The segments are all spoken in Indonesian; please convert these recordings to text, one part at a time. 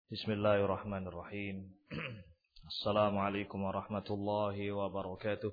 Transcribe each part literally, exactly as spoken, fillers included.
Bismillahirrahmanirrahim. Assalamualaikum warahmatullahi wabarakatuh.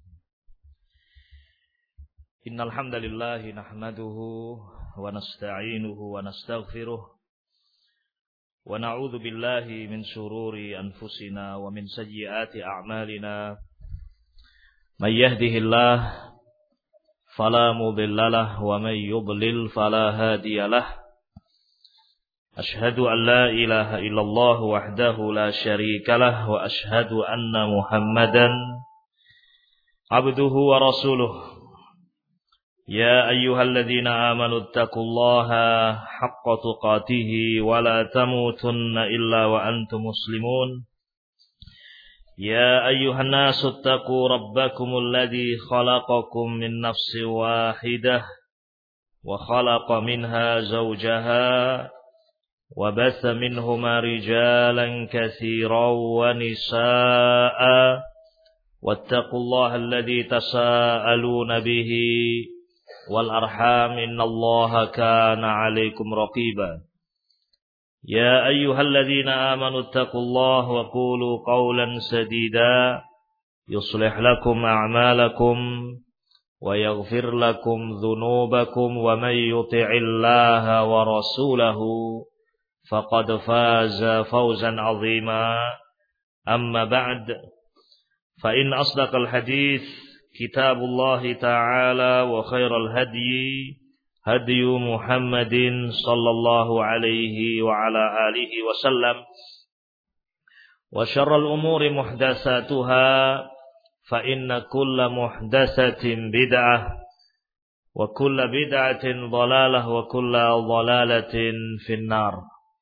Innal hamdalillah nahmaduhu wa nasta'inuhu wa nastaghfiruh wa na'udzu billahi min shururi anfusina wa min sayyiati a'malina. May yahdihillah fala mudhillalah wa may yudlil fala hadiyalah. Ashhadu an la ilaha illallah wahdahu la syarika lah wa ashhadu anna Muhammadan abduhu wa rasuluh. Ya ayyuhalladzina amanu taqullaha haqqa tuqatih wa la tamutunna illa wa antum muslimun. Ya ayyuhan nasu taqu rabbakumul ladzi khalaqakum min nafsin wahidah wa khalaqa minha zawjaha وبث منهما رجالا كثيرا ونساء واتقوا الله الذي تساءلون به والأرحام إن الله كان عليكم رقيبا يا أيها الذين آمنوا اتقوا الله وقولوا قولا سديدا يصلح لكم أعمالكم ويغفر لكم ذنوبكم ومن يطع الله ورسوله فقد فاز فوزا عظيما أما بعد فإن أصدق الحديث كتاب الله تعالى وخير الهدي هدي محمد صلى الله عليه وعلى آله وسلم وشر الأمور محدثاتها فإن كل محدثة بدعة وكل بدعة ضلالة وكل ضلالة في النار.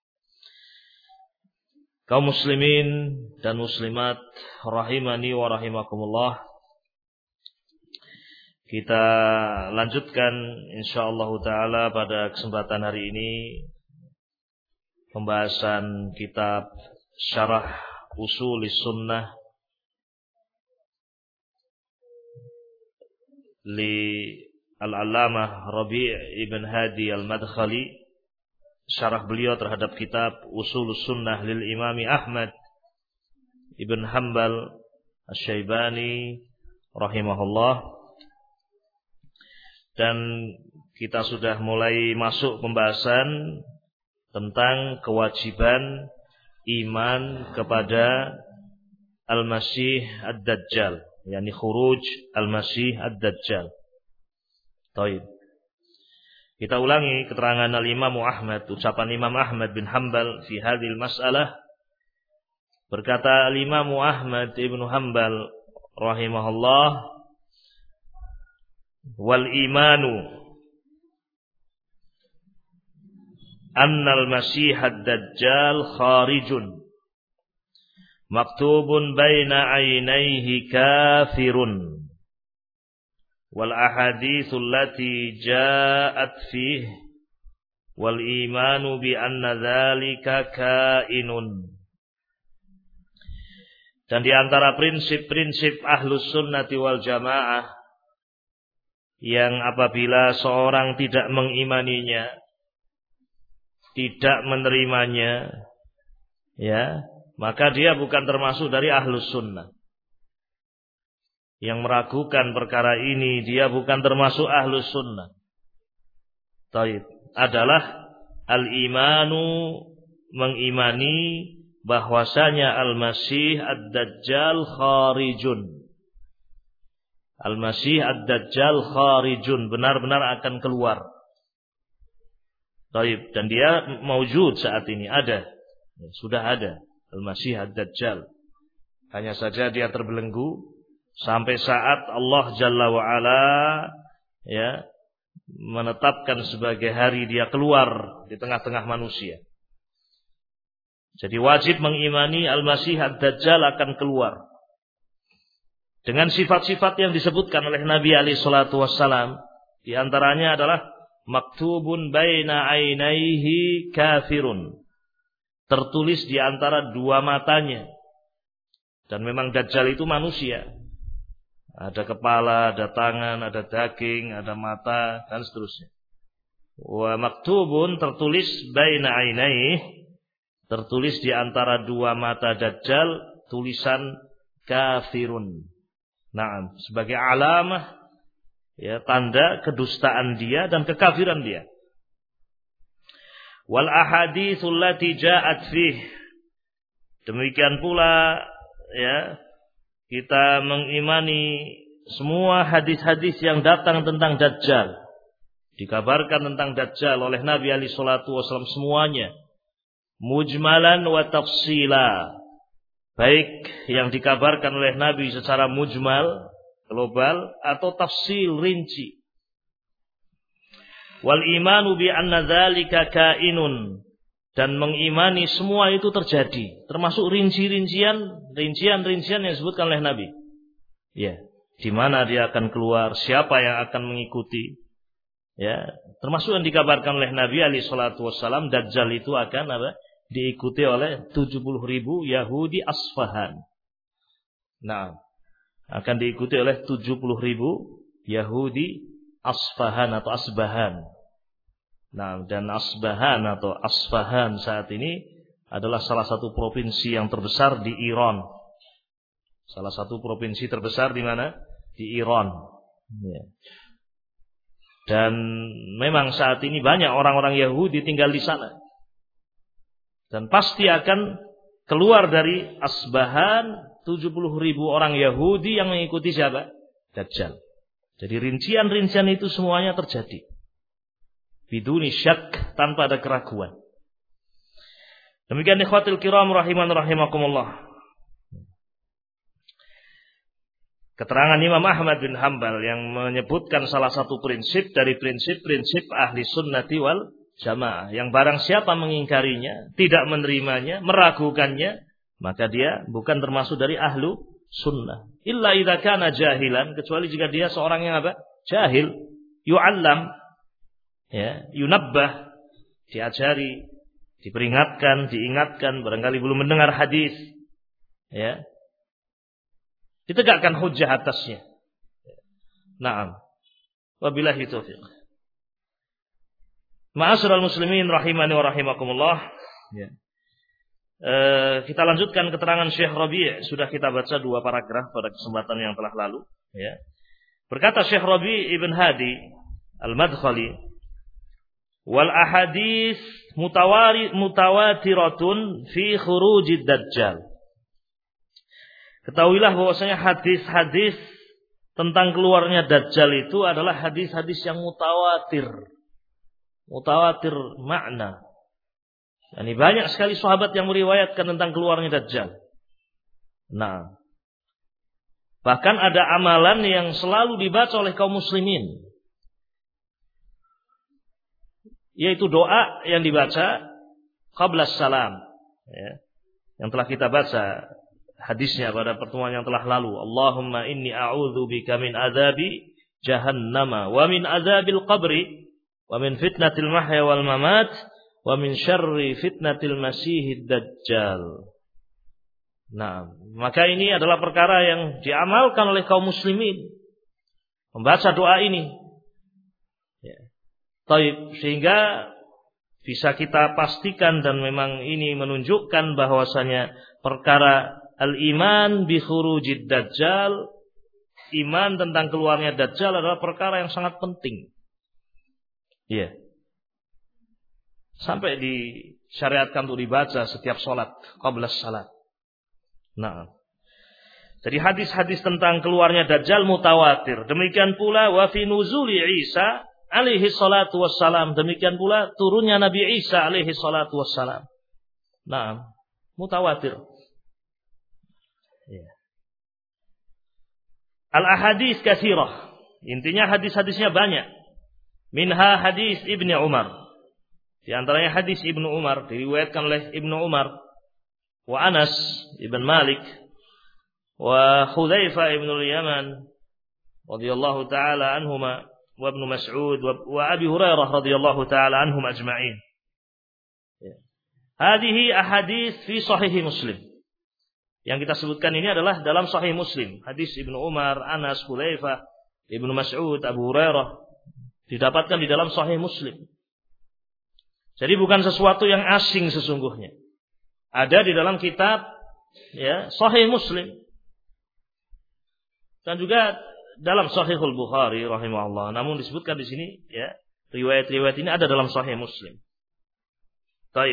Kaum muslimin dan muslimat rahimani wa rahimakumullah. Kita lanjutkan insyaallah taala pada kesempatan hari ini pembahasan kitab Syarah Usulis Sunnah li Al-Allamah Rabi' ibn Hadi Al-Madkhali, syarah beliau terhadap kitab Usulus Sunnah lil Imami Ahmad ibn Hanbal Asy-Syaibani rahimahullah. Dan kita sudah mulai masuk pembahasan tentang kewajiban iman kepada Al-Masih Ad-Dajjal, yakni khuruj Al-Masih Ad-Dajjal. Baik. Kita ulangi keterangan Al-Imam Ahmad, ucapan Imam Ahmad bin Hanbal fi hadhil mas'alah. Berkata Al-Imam Ahmad ibn Hanbal rahimahullah, wal imanu annal masih ad-dajjal kharijun maktubun baina aynayhi kafirun wal ahaditsul lati ja'at fihi wal imanu bi anna dzalika kainun. Dan di antara prinsip-prinsip Ahlus Sunnati wal Jamaah yang apabila seorang tidak mengimaninya, tidak menerimanya, ya, maka dia bukan termasuk dari Ahlus Sunnah. Yang meragukan perkara ini, dia bukan termasuk Ahlus Sunnah. Taib adalah al-imanu, mengimani bahwasanya Al-Masih Ad-Dajjal kharijun. Al-Masih Ad-Dajjal kharijun, benar-benar akan keluar. Taib, dan dia maujud saat ini, ada. Sudah ada Al-Masih Ad-Dajjal. Hanya saja dia terbelenggu sampai saat Allah Jalla wa'ala ya menetapkan sebagai hari dia keluar di tengah-tengah manusia. Jadi wajib mengimani Al-Masih Ad-Dajjal akan keluar dengan sifat-sifat yang disebutkan oleh Nabi alaihi salatu wassalam. Di antaranya adalah maktubun baina ainaihi kafirun, tertulis di antara dua matanya. Dan memang Dajjal itu manusia. Ada kepala, ada tangan, ada daging, ada mata, dan seterusnya. Wa maktubun, tertulis baina ainaihi, tertulis di antara dua mata Dajjal tulisan kafirun. Nah, sebagai alamah, ya, tanda kedustaan dia dan kekafiran dia. Wal ahaditsul lati ja'at fih. Demikian pula, ya, kita mengimani semua hadis-hadis yang datang tentang Dajjal. Dikabarkan tentang Dajjal oleh Nabi alaihi salatu wasallam semuanya. Mujmalan wa tafsila. Baik yang dikabarkan oleh Nabi secara mujmal, global, atau tafsil, rinci. Wal imanu bi anna dzalika kainun, dan mengimani semua itu terjadi, termasuk rinci-rincian, rincian-rincian yang disebutkan oleh Nabi. Ya, di mana dia akan keluar, siapa yang akan mengikuti. Ya, termasuk yang dikabarkan oleh Nabi alaihi salatu wassalam, Dajjal itu akan apa? Diikuti oleh tujuh puluh ribu Yahudi Asfahan. Nah, akan diikuti oleh tujuh puluh ribu Yahudi Asfahan atau Asbahan. Nah, dan Asbahan atau Asfahan saat ini adalah salah satu provinsi yang terbesar di Iran. Salah satu provinsi terbesar di mana? Di Iran. Ya. Dan memang saat ini banyak orang-orang Yahudi tinggal di sana. Dan pasti akan keluar dari Asbahan tujuh puluh ribu orang Yahudi yang mengikuti siapa? Dajjal. Jadi rincian-rincian itu semuanya terjadi. Biduni syak, tanpa ada keraguan. Demikian ikhwatil kiram rahiman rahimakumullah. Keterangan Imam Ahmad bin Hanbal yang menyebutkan salah satu prinsip dari prinsip-prinsip ahli sunnati wal jamaah, yang barang siapa mengingkarinya, tidak menerimanya, meragukannya, maka dia bukan termasuk dari ahlu sunnah. Illa idza kana jahilan, kecuali jika dia seorang yang apa? Jahil, yu'allam, ya, yunabbah, diajari, diperingatkan, diingatkan, barangkali belum mendengar hadis, ya, ditegakkan hujjah atasnya. Naam. Wabillahi taufiq. Ma'asyiral muslimin rahimani wa rahimakumullah. Ya. E, kita lanjutkan keterangan Syekh Rabi'. Sudah kita baca dua paragraf pada kesempatan yang telah lalu. Ya. Berkata Syekh Rabi' Ibn Hadi Al-Madkhali, wal ahadits mutawari mutawatiratun fi khurujid Dajjal. Ketahuilah bahwasanya hadis-hadis tentang keluarnya Dajjal itu adalah hadis-hadis yang mutawatir. Mutawatir makna. Yani banyak sekali sahabat yang meriwayatkan tentang keluarnya Dajjal. Nah, bahkan ada amalan yang selalu dibaca oleh kaum muslimin, yaitu doa yang dibaca qabla salam, ya, yang telah kita baca hadisnya pada pertemuan yang telah lalu. Allahumma inni a'udzubika min adzabi jahannama wa min adzabil qabri wa min fitnatil mahya wal mamat wa min syarri fitnatil masihid dajjal. Nah, maka ini adalah perkara yang diamalkan oleh kaum muslimin, membaca doa ini. Ya. Taib, sehingga bisa kita pastikan dan memang ini menunjukkan bahwasanya perkara al-iman bi khurujid dajjal, iman tentang keluarnya dajjal adalah perkara yang sangat penting. Iya. Sampai disyariatkan untuk dibaca setiap salat, qabla salat. Nah. Jadi hadis-hadis tentang keluarnya dajjal mutawatir. Demikian pula wa fi nuzuli Isa alaihi salatu wassalam, demikian pula turunnya Nabi Isa alaihi salatu wassalam. Nah, mutawatir. Ya. Al-ahadits katsirah. Intinya hadis-hadisnya banyak. Minha hadis Ibnu Umar. Di antaranya hadis Ibnu Umar diriwayatkan oleh Ibnu Umar, wa Anas ibn Malik, wa Hudzaifah ibn al-Yaman radhiyallahu taala anhuma, wa Ibnu Mas'ud wa Abi Hurairah radhiyallahu taala anhum ajma'in. Ya. Hadhihi ahadits fi sahih Muslim. Yang kita sebutkan ini adalah dalam sahih Muslim. Hadis Ibnu Umar, Anas, Hudzaifah, Ibnu Mas'ud, Abu Hurairah didapatkan di dalam sahih Muslim. Jadi bukan sesuatu yang asing sesungguhnya. Ada di dalam kitab ya Sahih Muslim dan juga dalam Sahihul Bukhari rahimahullah. Namun disebutkan di sini ya riwayat-riwayat ini ada dalam Sahih Muslim. Taib.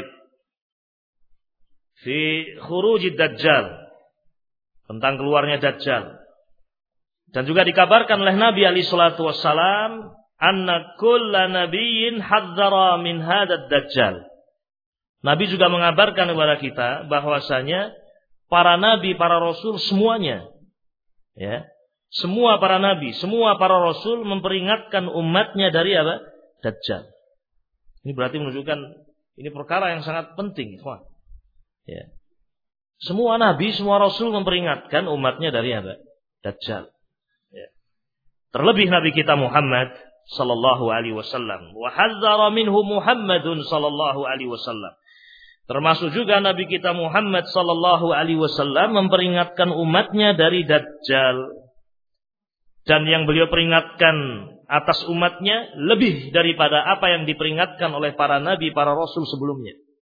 Fi khurujid Dajjal, tentang keluarnya Dajjal. Dan juga dikabarkan oleh Nabi alaihi salatu wassalam, anna kulla nabiyyin hadzara min hadzal Dajjal. Nabi juga mengabarkan kepada kita bahwasanya para nabi, para rasul semuanya ya, semua para nabi, semua para rasul memperingatkan umatnya dari apa? Dajjal. Ini berarti menunjukkan ini perkara yang sangat penting, ikhwan. Ya. Semua nabi, semua rasul memperingatkan umatnya dari apa? Dajjal. Ya. Terlebih Nabi kita Muhammad sallallahu alaihi wasallam. Wa hadzara minhu Muhammadun sallallahu alaihi wasallam. Termasuk juga Nabi kita Muhammad sallallahu alaihi wasallam memperingatkan umatnya dari Dajjal. Dan yang beliau peringatkan atas umatnya lebih daripada apa yang diperingatkan oleh para nabi, para rasul sebelumnya.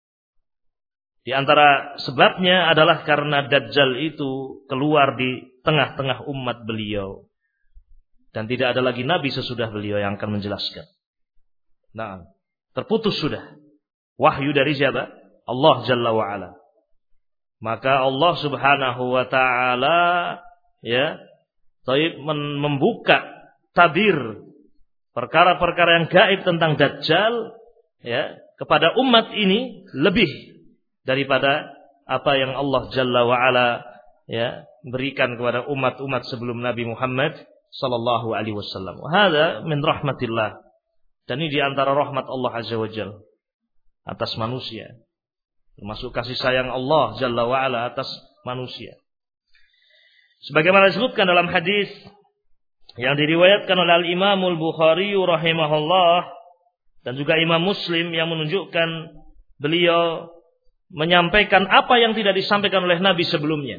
Di antara sebabnya adalah karena Dajjal itu keluar di tengah-tengah umat beliau. Dan tidak ada lagi nabi sesudah beliau yang akan menjelaskan. Nah, terputus sudah wahyu dari siapa? Allah Jalla wa'ala. Maka Allah Subhanahu wa ta'ala ya, taib membuka tabir perkara-perkara yang gaib tentang Dajjal ya, kepada umat ini lebih daripada apa yang Allah Jalla wa'ala ya, berikan kepada umat-umat sebelum Nabi Muhammad sallallahu alaihi wasallam. Hada min rahmatillah. Dan ini di antara rahmat Allah Azza wa Jalla atas manusia. Termasuk kasih sayang Allah Jalla wa'ala atas manusia. Sebagaimana disebutkan dalam hadis yang diriwayatkan oleh Al-Imam Al-Bukhari rahimahullah dan juga Imam Muslim yang menunjukkan beliau menyampaikan apa yang tidak disampaikan oleh Nabi sebelumnya.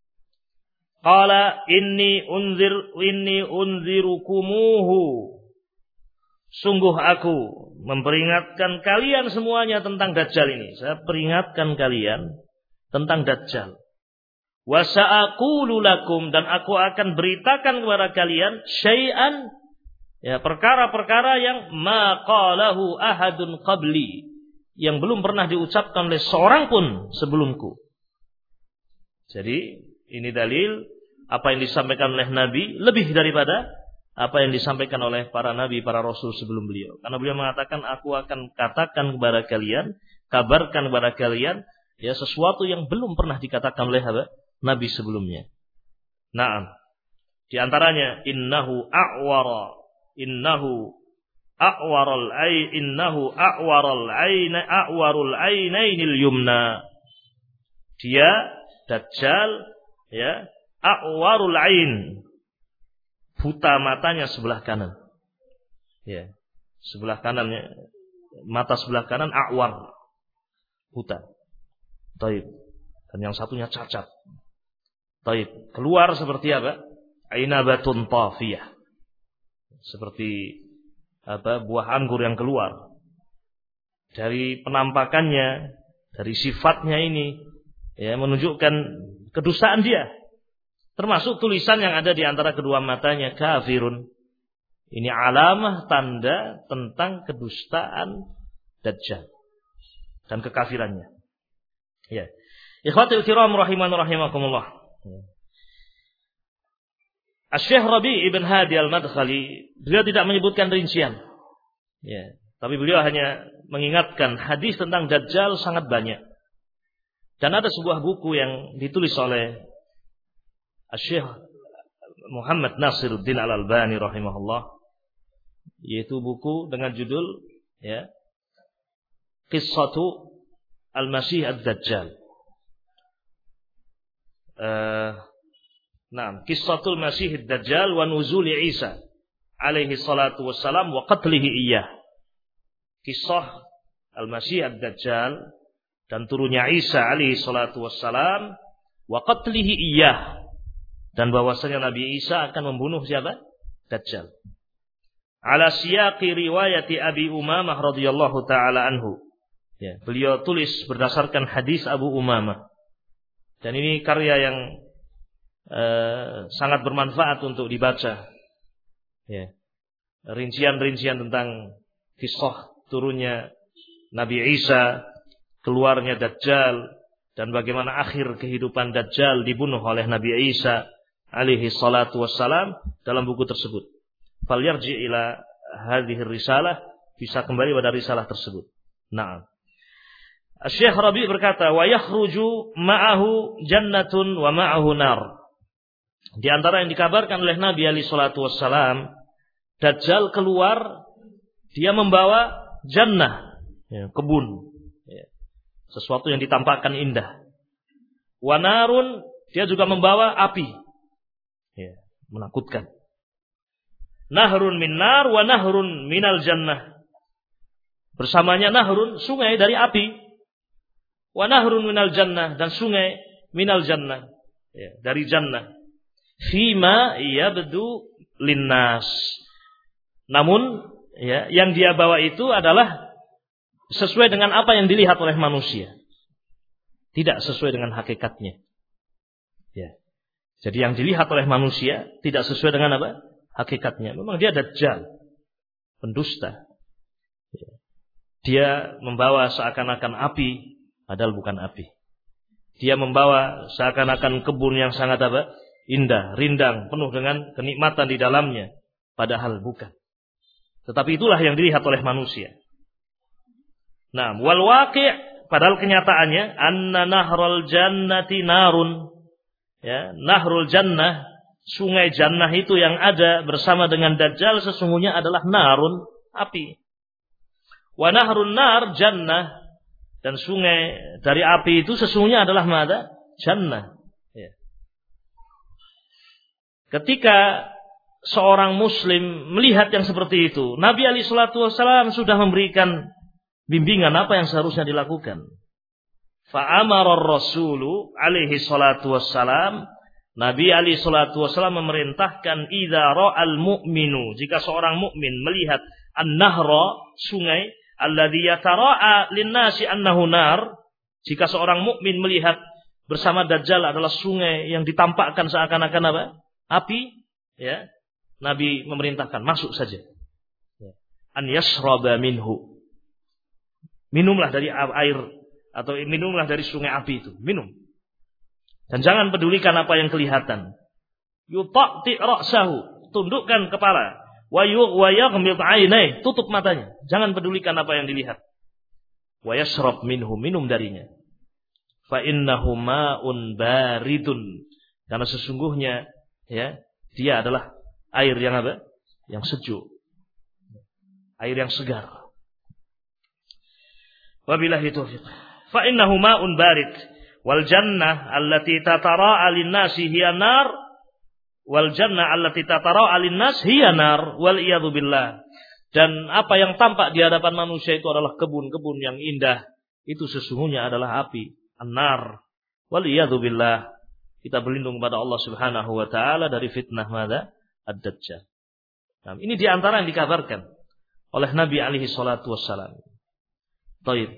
Qala inni unzir inni unzirukumuhu. Sungguh aku memperingatkan kalian semuanya tentang Dajjal ini. Saya peringatkan kalian tentang Dajjal. Wa sa'aqulu lakum, dan aku akan beritakan kepada kalian syai'an ya, perkara-perkara yang ma qalahu ahadun qabli, yang belum pernah diucapkan oleh seorang pun sebelumku. Jadi ini dalil apa yang disampaikan oleh Nabi lebih daripada apa yang disampaikan oleh para nabi, para rasul sebelum beliau. Karena beliau mengatakan, aku akan katakan kepada kalian, kabarkan kepada kalian ya sesuatu yang belum pernah dikatakan oleh apa? Nabi sebelumnya. Naam. Di antaranya innahu a'wara innahu a'waral ay innahu a'waral ayna a'warul ainainil yumna. Dia Dajjal ya, a'warul ain, buta matanya sebelah kanan. Ya, sebelah kanannya, mata sebelah kanan a'war, buta. Taib. Dan yang satunya cacat. Taib. Keluar seperti apa? Ainabatun tafiyah. Seperti apa? Buah anggur yang keluar. Dari penampakannya, dari sifatnya ini, ya, menunjukkan kedustaan dia. Termasuk tulisan yang ada di antara kedua matanya, kafirun. Ini alamah tanda tentang kedustaan Dajjal dan kekafirannya. Ya. Ikhwatul kiram rahiman rahimakumullah. Asy-Syaikh Rabi' Ibn Hadi Al-Madkhali, beliau tidak menyebutkan rincian. Ya, tapi beliau hanya mengingatkan hadis tentang Dajjal sangat banyak. Dan ada sebuah buku yang ditulis oleh Asy-Syaikh Muhammad Nasiruddin Al-Albani rahimahullah, yaitu buku dengan judul ya Qissatu Al-Masih Ad-Dajjal. Uh, nah, Qissatul Masih Ad-Dajjal wa Nuzuli Isa alaihi salatu wassalam wa qatlihi iyyah. Kisah Al-Masih Ad-Dajjal dan turunnya Isa alaihi salatu wassalam wa qatlihi iyyah, dan bahwasanya Nabi Isa akan membunuh siapa? Dajjal. Ala siyaqi riwayati Abi Umamah radhiyallahu taala anhu. Ya, beliau tulis berdasarkan hadis Abu Umamah. Dan ini karya yang eh, sangat bermanfaat untuk dibaca. Ya. Rincian-rincian tentang kisah turunnya Nabi Isa, keluarnya Dajjal, dan bagaimana akhir kehidupan Dajjal dibunuh oleh Nabi Isa alaihi salatu wassalam dalam buku tersebut. Falyarji ila hadhihi risalah, bisa kembali pada risalah tersebut. Naam. Syekh Rabi berkata, wa yakhruju ma'ahu jannatun wa ma'ahu nar. Di antara yang dikabarkan oleh Nabi alaihi salatu wassalam, Dajjal keluar, dia membawa jannah, ya, kebun, ya, sesuatu yang ditampakkan indah. Wa narun, dia juga membawa api, ya, menakutkan. Nahrun min nar wa nahrun minal jannah. Bersamanya nahrun, sungai dari api. Wa nahrun minal jannah, dan sungai minal jannah, ya, dari jannah. Fima yabdu linnas. Namun ya, yang dia bawa itu adalah sesuai dengan apa yang dilihat oleh manusia, tidak sesuai dengan hakikatnya. Ya. Jadi yang dilihat oleh manusia tidak sesuai dengan apa? Hakikatnya. Memang dia dajjal, pendusta. Ya. Dia membawa seakan-akan api, padahal bukan api. Dia membawa seakan-akan kebun yang sangat apa? Indah, rindang, penuh dengan kenikmatan di dalamnya, padahal bukan. Tetapi itulah yang dilihat oleh manusia. Nah, wal waqi', padahal kenyataannya anna nahrul jannati narun. Ya, nahrul jannah, sungai jannah itu yang ada bersama dengan Dajjal sesungguhnya adalah narun, api. Wa nahrun nar jannah, dan sungai dari api itu sesungguhnya adalah mana? Jannah. Ya. Ketika seorang muslim melihat yang seperti itu, Nabi alaihi salatu wassalam sudah memberikan bimbingan apa yang seharusnya dilakukan. Fa'amara ar-rasulu alaihi salatu wassalam, Nabi alaihi salatu wassalam memerintahkan, idza ra'al mu'minu, jika seorang mukmin melihat an-nahra, sungai, alladzi yatara'a lin-nasi annahu nar, jika seorang mukmin melihat bersama Dajjal adalah sungai yang ditampakkan seakan-akan apa? Api, ya. Nabi memerintahkan masuk saja. An yashraba minhu. Minumlah dari air atau minumlah dari sungai api itu, minum. Dan jangan pedulikan apa yang kelihatan. Yutaqti ra'sahu, tundukkan kepala. Wa yaghmid 'ainai, tutup matanya. Jangan pedulikan apa yang dilihat. Wa yashrab minhu, minum darinya. Fa innahu ma'un baridun. Karena sesungguhnya ya, dia adalah air yang apa? Yang sejuk. Air yang segar. Wabillahi taufiq. Fa innahu ma'un barid wal jannah allati tatara'a lin-nasi hiya nar wal jannah allati tatara'a lin-nas hiya nar wal iyadu billah. Dan apa yang tampak di hadapan manusia itu adalah kebun-kebun yang indah, itu sesungguhnya adalah api, an-nar. Wal iyadu billah. Kita berlindung kepada Allah Subhanahu wa taala dari fitnah madza? Ad-Dajjal. Nah, ini di antara yang dikabarkan oleh Nabi alaihi salatu wassalam. Baik.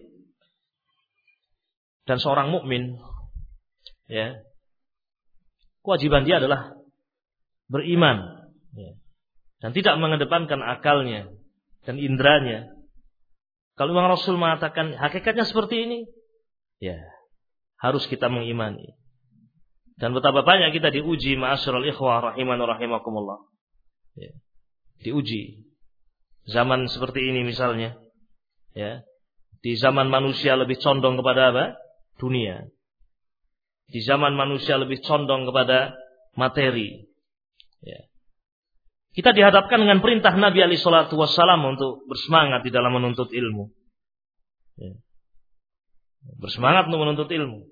Dan seorang mukmin, ya, kewajiban dia adalah beriman, ya, dan tidak mengedepankan akalnya dan indranya. Kalau memang Rasul mengatakan hakikatnya seperti ini, ya, harus kita mengimani. Dan betapa banyak kita diuji, ma'asyiral ikhwah rahiman wa rahimakumullah. Ya, diuji. Zaman seperti ini misalnya, ya. Di zaman manusia lebih condong kepada apa? Dunia. Di zaman manusia lebih condong kepada materi. Ya. Kita dihadapkan dengan perintah Nabi alaihi salatu wassalam untuk bersemangat di dalam menuntut ilmu. Ya. Bersemangat untuk menuntut ilmu.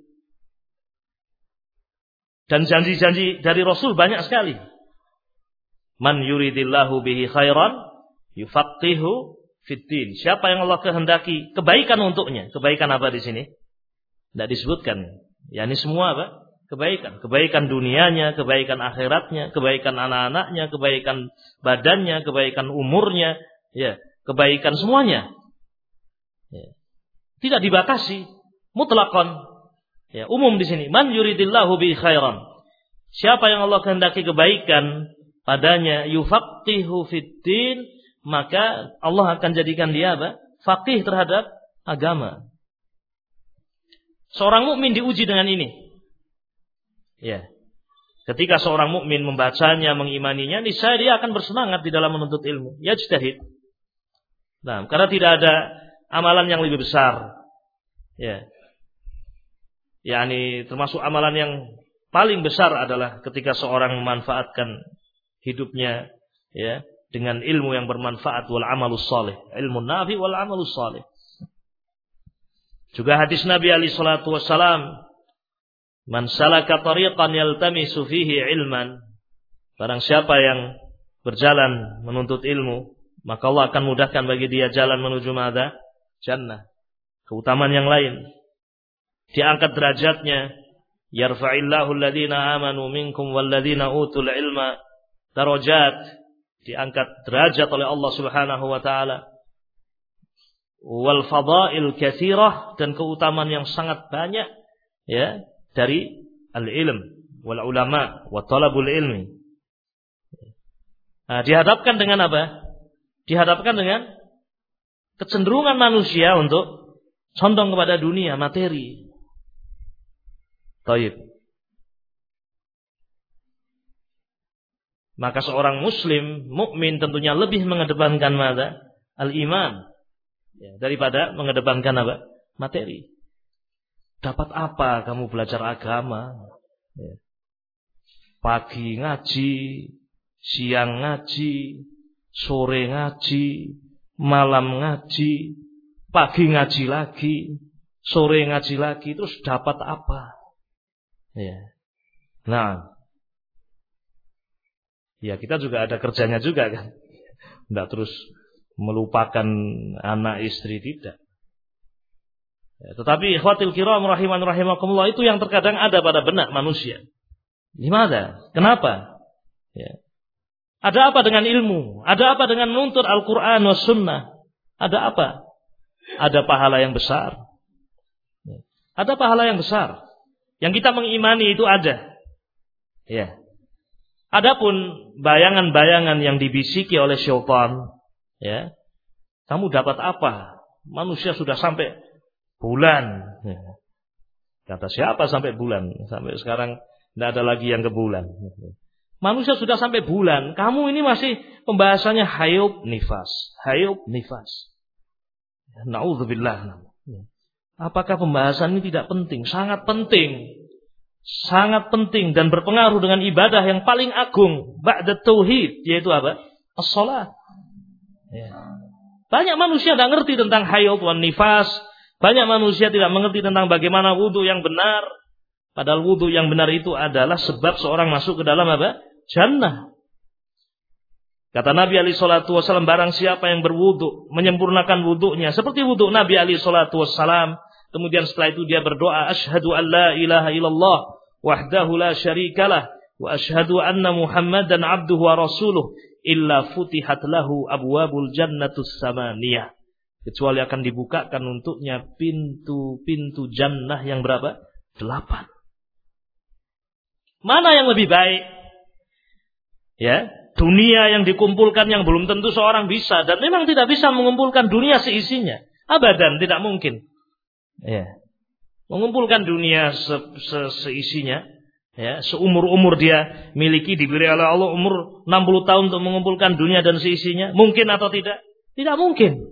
Dan janji-janji dari Rasul banyak sekali. Man yuridillahu bihi khairan yufaqihu fiddin. Siapa yang Allah kehendaki kebaikan untuknya. Kebaikan apa di sini? Tidak disebutkan. Ya, ini semua apa? Kebaikan. Kebaikan dunianya, kebaikan akhiratnya, kebaikan anak-anaknya, kebaikan badannya, kebaikan umurnya, ya, kebaikan semuanya. Ya. Tidak dibatasi, mutlaqan. Ya, umum di sini. Man yuridillahu bi khairan. Siapa yang Allah kehendaki kebaikan padanya, yufaqihu fiddin, maka Allah akan jadikan dia apa? Faqih terhadap agama. Seorang mukmin diuji dengan ini. Ya. Ketika seorang mukmin membacanya, mengimaninya, niscaya dia akan bersemangat di dalam menuntut ilmu. Yajtahid. Nah, karena tidak ada amalan yang lebih besar. Ya. yakni termasuk amalan yang paling besar adalah ketika seorang memanfaatkan hidupnya ya dengan ilmu yang bermanfaat, wal amalus salih, ilmu nafi wal amalus salih. Juga hadis Nabi alaihi salatu wassalam, man salaka tariqan yaltamisu fihi ilman, barang siapa yang berjalan menuntut ilmu, maka Allah akan mudahkan bagi dia jalan menuju madza? Jannah. Keutamaan yang lain, diangkat derajatnya, yarfa'illahu alladhina amanu minkum walladhina utul ilma darajat, diangkat derajat oleh Allah Subhanahu wa taala. Wal fadail katsirah, dan keutamaan yang sangat banyak ya dari al-ilm wal ulama wa talabul ilmi. Nah, dihadapkan dengan apa? Dihadapkan dengan kecenderungan manusia untuk condong kepada dunia, materi. Taib. Maka seorang muslim, mukmin tentunya lebih mengedepankan mana? Al-iman. Ya, daripada mengedepankan apa? Materi. Dapat apa kamu belajar agama? Ya. Pagi ngaji, siang ngaji, sore ngaji, malam ngaji, pagi ngaji lagi, sore ngaji lagi, terus dapat apa? Ya. Nah, ya kita juga ada kerjanya juga kan. Tidak terus melupakan anak istri, tidak. Ya, tetapi ikhwatil kiram rahiman rahimakumullah, itu yang terkadang ada pada benak manusia. Gimana? Kenapa? Ya. Ada apa dengan ilmu? Ada apa dengan menuntut Al-Quran was sunnah? Ada apa? Ada pahala yang besar. Ya. Ada pahala yang besar. Yang kita mengimani itu ada. Ya. Adapun bayangan-bayangan yang dibisiki oleh syaitan, ya, kamu dapat apa? Manusia sudah sampai bulan. Ya. Kata siapa sampai bulan? Sampai sekarang tidak ada lagi yang ke bulan. Manusia sudah sampai bulan. Kamu ini masih pembahasannya hayub nifas, hayub nifas. Na'udzubillah. Apakah pembahasan ini tidak penting? Sangat penting. Sangat penting dan berpengaruh dengan ibadah yang paling agung ba'da tauhid, yaitu apa? As-shalat. Ya. Banyak manusia tidak mengerti tentang haid wan nifas. Banyak manusia tidak mengerti tentang bagaimana wudu yang benar. Padahal wudu yang benar itu adalah sebab seorang masuk ke dalam apa? Jannah. Kata Nabi alaihi salatu wasallam, barang siapa yang berwudu, menyempurnakan wudunya seperti wudu Nabi alaihi salatu wasallam, kemudian setelah itu dia berdoa, asyhadu an la ilaha illallah wahdahu la syarikalah wa asyhadu anna Muhammadan abduhu wa rasuluh, illa futihat lahu abwabul jannatus samaniyah, kecuali akan dibukakan untuknya pintu-pintu jannah yang berapa? Delapan. Mana yang lebih baik? Ya, dunia yang dikumpulkan yang belum tentu seorang bisa, dan memang tidak bisa mengumpulkan dunia seisinya. Abadan, tidak mungkin. Ya. Mengumpulkan dunia se -se seisinya, ya, seumur-umur dia miliki, diberi oleh Allah umur enam puluh tahun untuk mengumpulkan dunia dan seisinya, mungkin atau tidak? Tidak mungkin.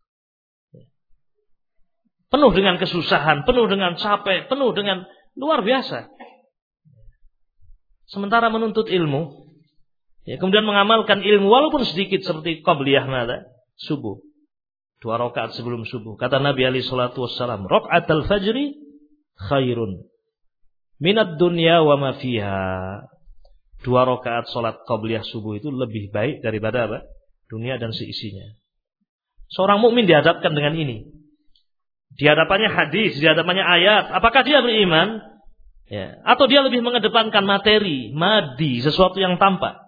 Penuh dengan kesusahan, penuh dengan capek, penuh dengan luar biasa. Sementara menuntut ilmu, ya, kemudian mengamalkan ilmu walaupun sedikit seperti qabliyah nada subuh, dua rakaat sebelum subuh. Kata Nabi alaihi salatu wassalam, rakaatul fajri khairun minad dunya wa ma fiha. Dua rakaat salat qabliyah subuh itu lebih baik daripada apa? Dunia dan seisinya. Seorang mukmin dihadapkan dengan ini. Di hadapannya hadis, di hadapannya ayat. Apakah dia beriman? Ya, atau dia lebih mengedepankan materi, madi, sesuatu yang tampak.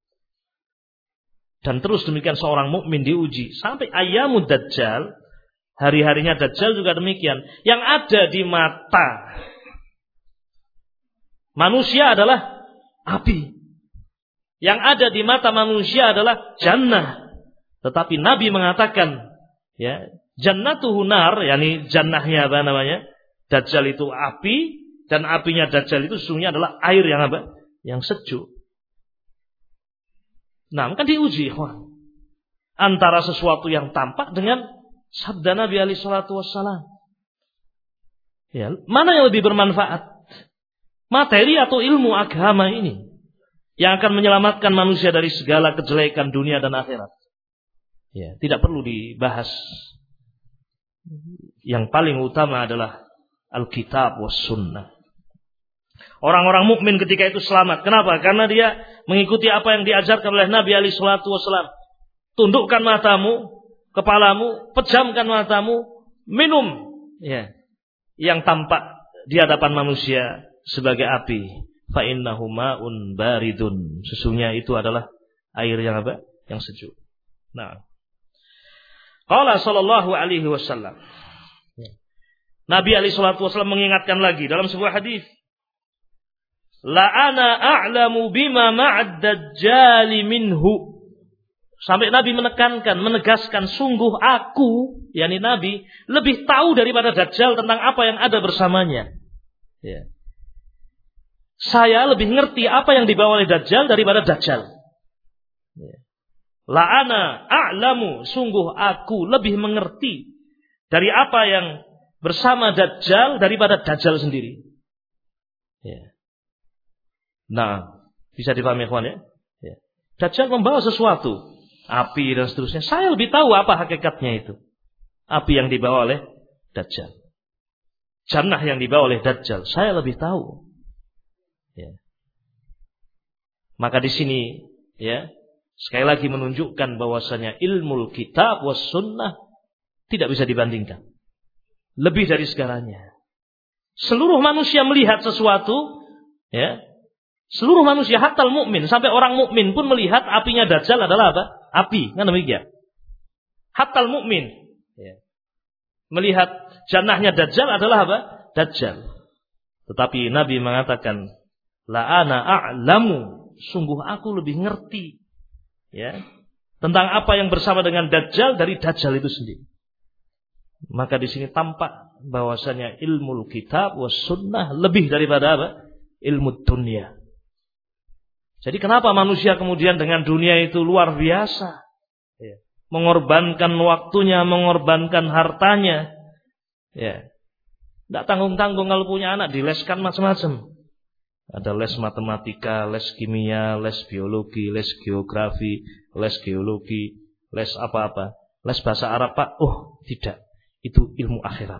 Dan terus demikian seorang mukmin diuji sampai ayyamud dajjal, Hari-harinya Dajjal juga demikian. Yang ada di mata manusia adalah api. Yang ada di mata manusia adalah jannah. Tetapi Nabi mengatakan, ya, jannatuhu nar, yakni jannahnya apa namanya? Dajjal itu api, dan apinya Dajjal itu sesungguhnya adalah air yang apa? Yang sejuk. Nah, kan diuji, wah, antara sesuatu yang tampak dengan sabda Nabi alaihi salatu wassalam. Ya, mana yang lebih bermanfaat? Materi atau ilmu agama ini yang akan menyelamatkan manusia dari segala kejelekan dunia dan akhirat. Ya, tidak perlu dibahas. Yang paling utama adalah Alkitab was sunnah. Orang-orang mukmin ketika itu selamat. Kenapa? Karena dia mengikuti apa yang diajarkan oleh Nabi alaihi salatu wassalam. Tundukkan matamu, kepalamu, pejamkan matamu, minum, ya, yang tampak di hadapan manusia sebagai api. Fa innahu ma'un baridun. Sesungguhnya itu adalah air yang apa? Yang sejuk. Nah, qala sallallahu alaihi wasallam. Nabi alaihi salatu wasallam mengingatkan lagi dalam sebuah hadis. La ana a'lamu bima ma'ad dajjal minhu. Sampai Nabi menekankan, menegaskan, sungguh aku, yakni Nabi, lebih tahu daripada Dajjal tentang apa yang ada bersamanya. Ya. Saya lebih ngerti apa yang dibawa oleh Dajjal daripada Dajjal. Ya. La ana a'lamu, sungguh aku lebih mengerti dari apa yang bersama Dajjal daripada Dajjal sendiri. Ya. Nah, bisa dipahami ikhwan ya? Ya. Dajjal membawa sesuatu, api dan seterusnya. Saya lebih tahu apa hakikatnya itu. Api yang dibawa oleh Dajjal, jannah yang dibawa oleh Dajjal, saya lebih tahu. Ya. Maka di sini, ya, sekali lagi menunjukkan bahwasanya ilmu kitab was sunnah tidak bisa dibandingkan. Lebih dari segalanya. Seluruh manusia melihat sesuatu, ya. Seluruh manusia, hatta mukmin, sampai orang mukmin pun melihat apinya Dajjal adalah apa? Api, kan demikian. Hatta mukmin, ya, melihat jannahnya Dajjal adalah apa? Dajjal. Tetapi Nabi mengatakan, la ana a'lamu, sungguh aku lebih ngerti, ya, tentang apa yang bersama dengan Dajjal dari Dajjal itu sendiri. Maka di sini tampak bahwasanya ilmu kitab was sunnah lebih daripada apa? Ilmu dunia. Jadi kenapa manusia kemudian dengan dunia itu luar biasa, ya, mengorbankan waktunya, mengorbankan hartanya, ya, tidak tanggung-tanggung kalau punya anak dileskan macam-macam. Ada les matematika, les kimia, les biologi, les geografi, les geologi, les apa-apa, les bahasa Arab Pak. Oh tidak, itu ilmu akhirat.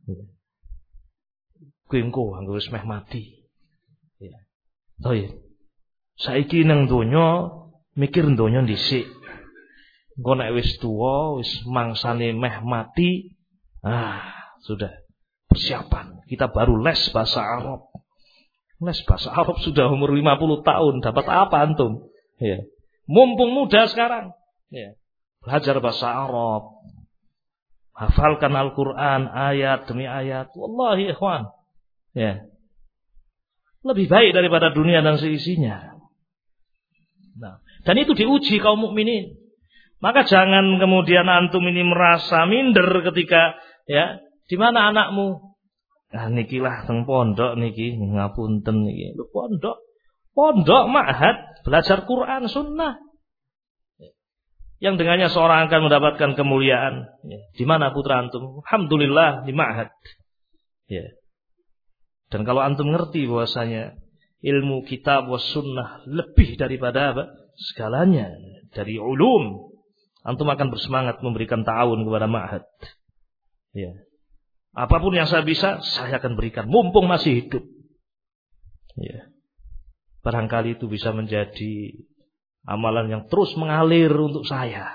Kuengko anggo wis meh mati. Ya. Oh ya. Saiki nang donya mikir donya dhisik. Engko nek wis tuwa, wis mangsane meh mati, ah, sudah persiapan. Kita baru les bahasa Arab. Les bahasa Arab sudah umur lima puluh tahun, dapat apa antum? Ya. Mumpung muda sekarang, ya. Belajar bahasa Arab. Hafalkan Al-Qur'an ayat demi ayat. Wallahi ikhwan. Ya. Lebih baik daripada dunia dan seisinya. Nah, dan itu diuji kaum mukminin. Maka jangan kemudian antum ini merasa minder ketika, ya, di mana anakmu? Nah, niki lah teng pondok niki, ngapunten niki. Lho pondok, pondok ma'had, belajar Quran sunnah. Yang dengannya seorang akan mendapatkan kemuliaan. Ya. Di mana putra antum? Alhamdulillah di ma'had. Ya. Dan kalau antum ngerti bahwasanya ilmu kitab was sunnah lebih daripada apa? Segalanya, dari ulum, antum akan bersemangat memberikan ta'awun kepada ma'had. Ya. Apapun yang saya bisa, saya akan berikan mumpung masih hidup. Ya. Barangkali itu bisa menjadi amalan yang terus mengalir untuk saya.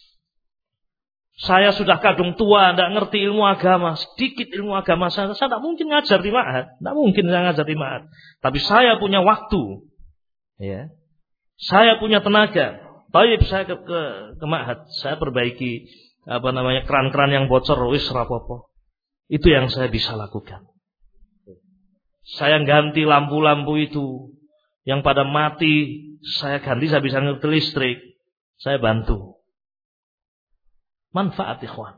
Saya sudah kadung tua, tidak ngerti ilmu agama, sedikit ilmu agama saya, saya tidak mungkin ngajar di ma'had, tidak mungkin saya ngajar di ma'had. Tapi saya punya waktu, ya, saya punya tenaga. Baik saya ke, ke, ke ma'had, saya perbaiki apa namanya keran-keran yang bocor, wis rapopo. Itu yang saya bisa lakukan. Saya ganti lampu-lampu itu yang pada mati, saya ganti, saya bisa ngerti listrik, saya bantu. Manfaat ikhwan.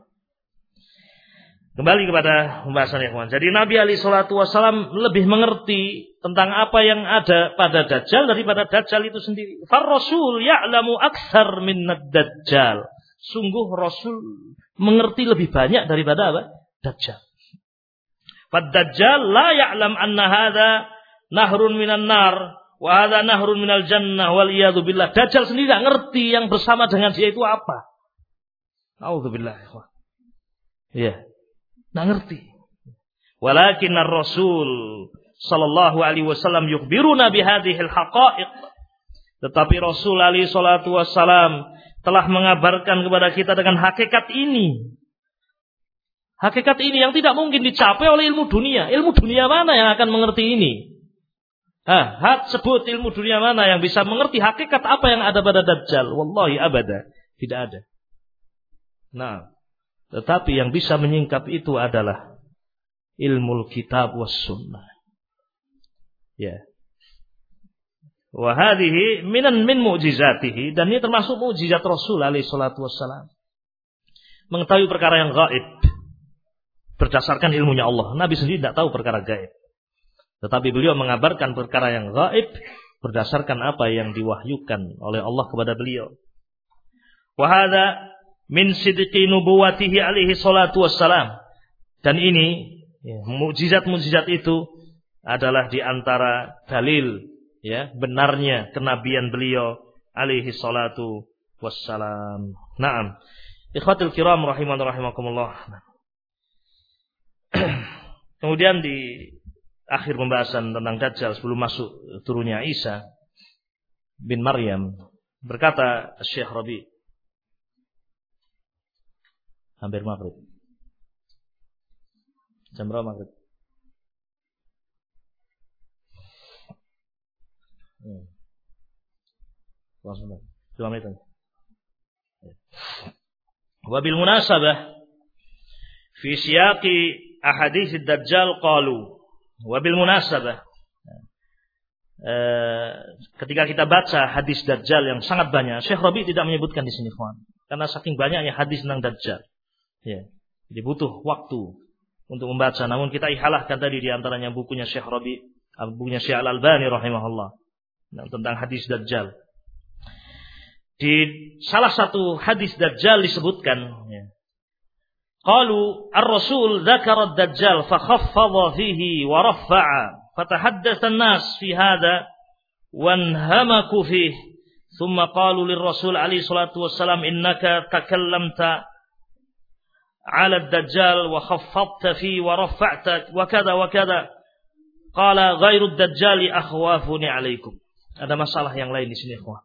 Kembali kepada pembahasan ikhwan. Jadi Nabi alaihi salatu wasallam lebih mengerti tentang apa yang ada pada Dajjal daripada Dajjal itu sendiri. Far Rasul ya'lamu aktsar minnad Dajjal. Sungguh Rasul mengerti lebih banyak daripada apa? Dajjal. Fad Dajjal la ya'lam anna hadza nahrun minan nar wa hadza nahrun minal jannah wal iyadu billah. Dajjal sendiri tidak ngerti yang bersama dengan dia itu apa. A'udzubillah ikhwan. Iya. Nggak ngerti. Walakin ar-Rasul sallallahu alaihi wasallam yukhbiruna bihadhil haqa'iq. Tetapi Rasul alaihi salatu wasallam telah mengabarkan kepada kita dengan hakikat ini. Hakikat ini yang tidak mungkin dicapai oleh ilmu dunia. Ilmu dunia mana yang akan mengerti ini? Hah, hat sebut ilmu dunia mana yang bisa mengerti hakikat apa yang ada pada Dajjal? Wallahi abada, tidak ada. Nah, tetapi yang bisa menyingkap itu adalah ilmu kitab was sunnah. Ya. Wa hadhihi minan min mu'jizatihi, dan ini termasuk mukjizat Rasul alaihi salatu wassalam. Mengetahui perkara yang gaib berdasarkan ilmunya Allah. Nabi sendiri tidak tahu perkara gaib. Tetapi beliau mengabarkan perkara yang gaib berdasarkan apa yang diwahyukan oleh Allah kepada beliau. Wa hadza min sidqi nubuwatihi alaihi salatu wassalam. Dan ini ya, mukjizat-mukjizat itu adalah di antara dalil ya benarnya kenabian beliau alaihi salatu wassalam. Naam. Ikhwatul kiram rahiman rahimakumullah. Kemudian di akhir pembahasan tentang Dajjal sebelum masuk turunnya Isa bin Maryam, berkata Syekh Rabi, hampir maghrib. Jam berapa maghrib? Hmm. Langsung dua menit. Wabil munasabah fi siyaqi ahadits ad-Dajjal qalu. Wabil munasabah. Eh, ketika kita baca hadis Dajjal yang sangat banyak, Syekh Rabi tidak menyebutkan di sini, kawan, karena saking banyaknya hadis tentang Dajjal. Ya, jadi butuh waktu untuk membaca. Namun kita ihalahkan tadi di antaranya bukunya Syekh Rabi, bukunya Syekh Al-Albani rahimahullah tentang hadis Dajjal. Di salah satu hadis Dajjal disebutkan, ya, qalu ar-Rasul dzakara ad-Dajjal fa khaffadha fihi wa rafa'a fatahaddatha an-nas fi hadha wanhamaku fihi thumma qalu lir-Rasul alaihi salatu wassalam innaka takallamta على الدجال وخفضت فيه ورفعت وكذا وكذا قال غير الدجال أخوافني عليكم. Ada masalah yang lain di sini, ikhwan.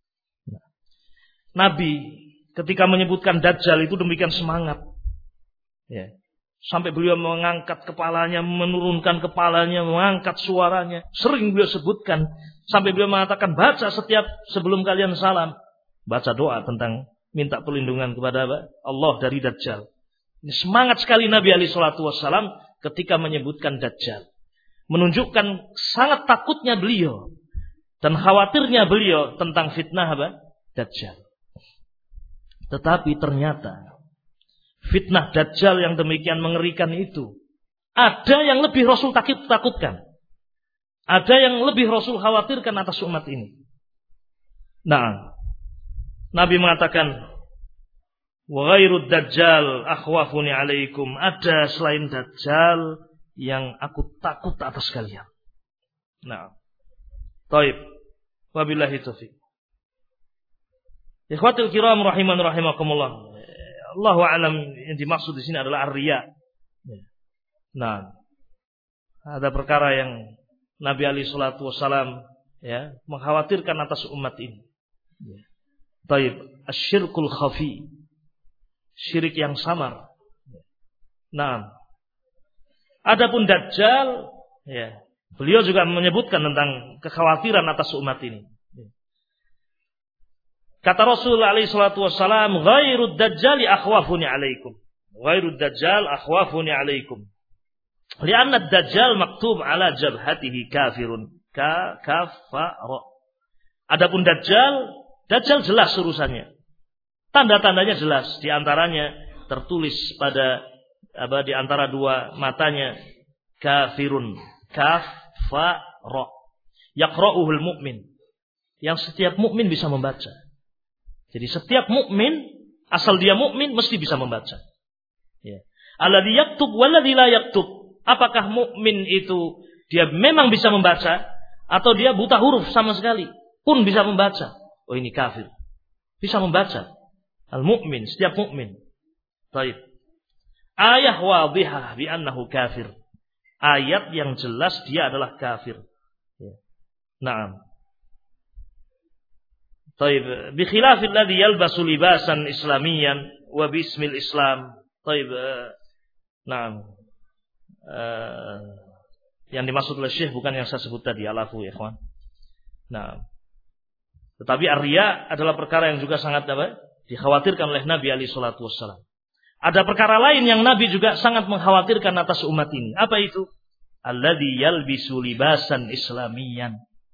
Nabi ketika menyebutkan Dajjal itu demikian semangat, ya, sampai beliau mengangkat kepalanya, menurunkan kepalanya, mengangkat suaranya, sering beliau sebutkan sampai beliau mengatakan baca setiap sebelum kalian salam, baca doa tentang minta perlindungan kepada Allah dari Dajjal. Ini semangat sekali Nabi alaihi salatu wassalam ketika menyebutkan Dajjal. Menunjukkan sangat takutnya beliau dan khawatirnya beliau tentang fitnah apa? Dajjal. Tetapi ternyata fitnah Dajjal yang demikian mengerikan itu, ada yang lebih Rasul takut-takutkan. Ada yang lebih Rasul khawatirkan atas umat ini. Nah, Nabi mengatakan, wa ghairud Dajjal akhwafuni alaikum. Ada selain Dajjal yang aku takut atas kalian. Nah, taib. Wabillahi taufiq. Ikhwatul kiram rahiman rahimakumullah. Allahu a'lam, yang dimaksud di sini adalah ar-riya. Nah, ada perkara yang Nabi alaihi salatu wasalam ya mengkhawatirkan atas umat ini. Taib, asyirkul khafi. Syirik yang samar. Nah, adapun Dajjal, ya, beliau juga menyebutkan tentang kekhawatiran atas umat ini. Kata Rasul alaihi salatu wassalam, ghairud dajjal akhwafuni alaikum. Ghairud dajjal akhwafuni alaikum. Lianna ad-dajjal maktub ala jabhatihi kafirun. Ka kafara. Adapun dajjal, dajjal jelas urusannya. Tanda-tandanya jelas, di antaranya tertulis pada apa di antara dua matanya kafirun, kafara. Yaqra'uhul mu'min. Yang setiap mukmin bisa membaca. Jadi setiap mukmin asal dia mukmin mesti bisa membaca. Ya. Alladzi yaktub walladzi la yaktub. Apakah mukmin itu dia memang bisa membaca atau dia buta huruf sama sekali pun bisa membaca? Oh, ini kafir. Bisa membaca. Al-mu'min, setiap mukmin. Baik. Ayat wadhihah bi annahu kafir. Ayat yang jelas dia adalah kafir. Ya. Naam. Baik, bi khilafil ladzi yalbasu libasan islamiyan wa bismil Islam. Baik. Naam. Uh, yang dimaksud oleh Syekh bukan yang saya sebut tadi, alafu ya ikhwan. Nah, tetapi ar-riya adalah perkara yang juga sangat apa? Dikhawatirkan oleh Nabi alaihi salatu wassalam. Ada perkara lain yang Nabi juga sangat mengkhawatirkan atas umat ini. Apa itu? Alladzi yalbisu libasan islamiyan.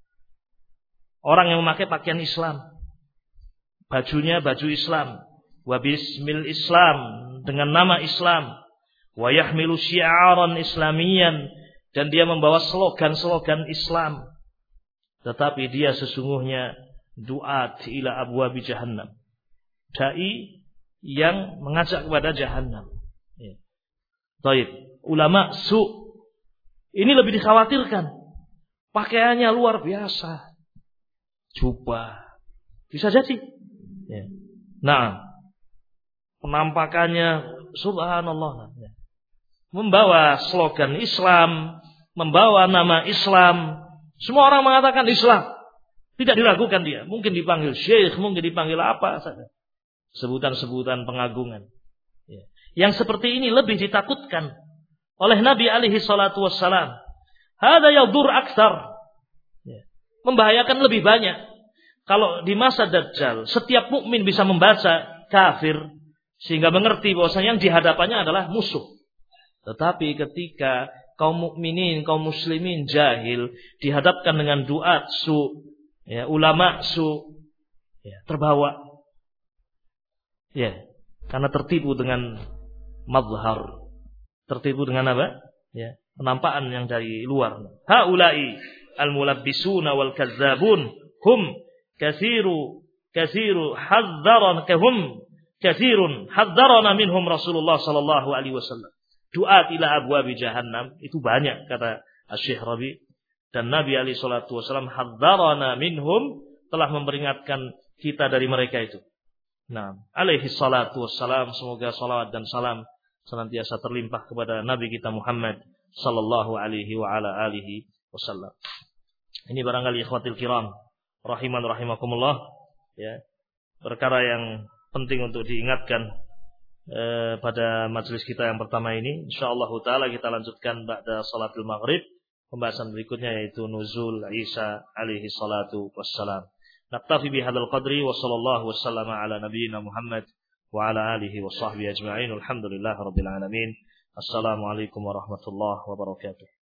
Orang yang memakai pakaian Islam. Bajunya baju Islam. Wa bismil Islam, dengan nama Islam. Wa yahmilu syi'aran islamiyan, dan dia membawa slogan-slogan Islam. Tetapi dia sesungguhnya duat ila abwabi jahannam. Dai yang mengajak kepada jahannam. Ya. Baik, ulama su ini lebih dikhawatirkan. Pakaiannya luar biasa. Jubah. Bisa jadi. Ya. Nah, penampakannya subhanallah. Ya. Membawa slogan Islam, membawa nama Islam. Semua orang mengatakan Islam. Tidak diragukan dia. Mungkin dipanggil syekh, mungkin dipanggil apa saja. Sebutan-sebutan pengagungan. Ya. Yang seperti ini lebih ditakutkan oleh Nabi alaihi salatu wassalam. Hada yadur aktsar. Ya. Membahayakan lebih banyak. Kalau di masa Dajjal, setiap mukmin bisa membaca kafir. Sehingga mengerti bahwa yang dihadapannya adalah musuh. Tetapi ketika kaum mukminin, kaum muslimin jahil dihadapkan dengan duat su, ya, ulama su, ya, terbawa, ya, karena tertipu dengan mazhar, tertipu dengan apa? Ya, penampakan yang dari luar. Haula'i al-mulabbisuna wal kazzabun hum katsiru katsiru hadzaran kahum katsirun hadzarana minhum Rasulullah sallallahu alaihi wasallam. Duat ila abwabi jahannam itu banyak kata Syekh Rabi, dan Nabi alaihi salatu wasallam hadzarana minhum, telah memperingatkan kita dari mereka itu. Nah, alaihi salatu wassalam, semoga salawat dan salam senantiasa terlimpah kepada Nabi kita Muhammad sallallahu alaihi wa ala alihi wasallam. Ini barangkali ikhwatil kiram rahiman rahimakumullah, ya, perkara yang penting untuk diingatkan eh, pada majelis kita yang pertama ini. Insyaallah taala kita lanjutkan ba'da salatul maghrib pembahasan berikutnya, yaitu nuzul Isa alaihi salatu wassalam. Naktafi bihadzal qadri wa sallallahu wasallama ala nabiyyina Muhammad wa ala alihi wa sahbihi ajma'in. Alhamdulillahirabbil alamin. Assalamualaikum warahmatullahi wabarakatuh.